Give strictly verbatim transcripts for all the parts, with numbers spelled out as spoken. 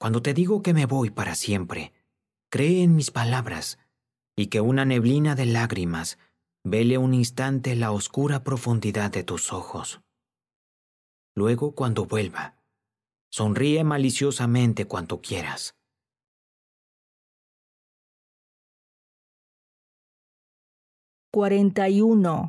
Cuando te digo que me voy para siempre, cree en mis palabras y que una neblina de lágrimas vele un instante la oscura profundidad de tus ojos. Luego, cuando vuelva, sonríe maliciosamente cuanto quieras. cuarenta y uno.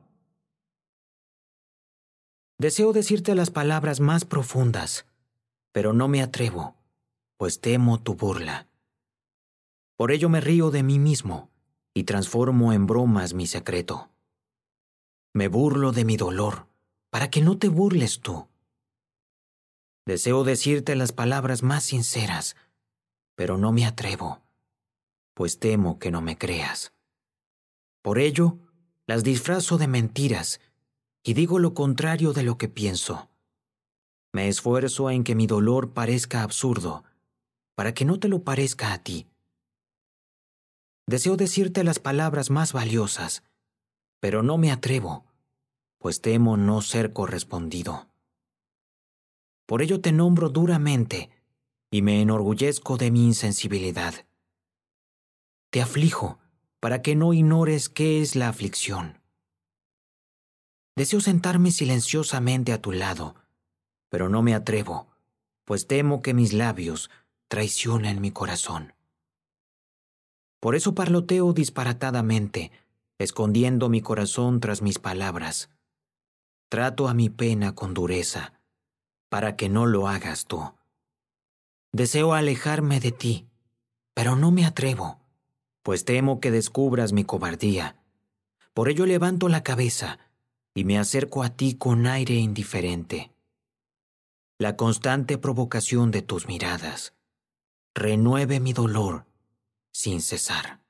Deseo decirte las palabras más profundas, pero no me atrevo, pues temo tu burla. Por ello me río de mí mismo y transformo en bromas mi secreto. Me burlo de mi dolor, para que no te burles tú. Deseo decirte las palabras más sinceras, pero no me atrevo, pues temo que no me creas. Por ello, las disfrazo de mentiras y digo lo contrario de lo que pienso. Me esfuerzo en que mi dolor parezca absurdo, para que no te lo parezca a ti. Deseo decirte las palabras más valiosas, pero no me atrevo, pues temo no ser correspondido. Por ello te nombro duramente y me enorgullezco de mi insensibilidad. Te aflijo para que no ignores qué es la aflicción. Deseo sentarme silenciosamente a tu lado, pero no me atrevo, pues temo que mis labios traicionen mi corazón. Por eso parloteo disparatadamente, escondiendo mi corazón tras mis palabras. Trato a mi pena con dureza, para que no lo hagas tú. Deseo alejarme de ti, pero no me atrevo, pues temo que descubras mi cobardía. Por ello levanto la cabeza y me acerco a ti con aire indiferente. La constante provocación de tus miradas renueve mi dolor sin cesar.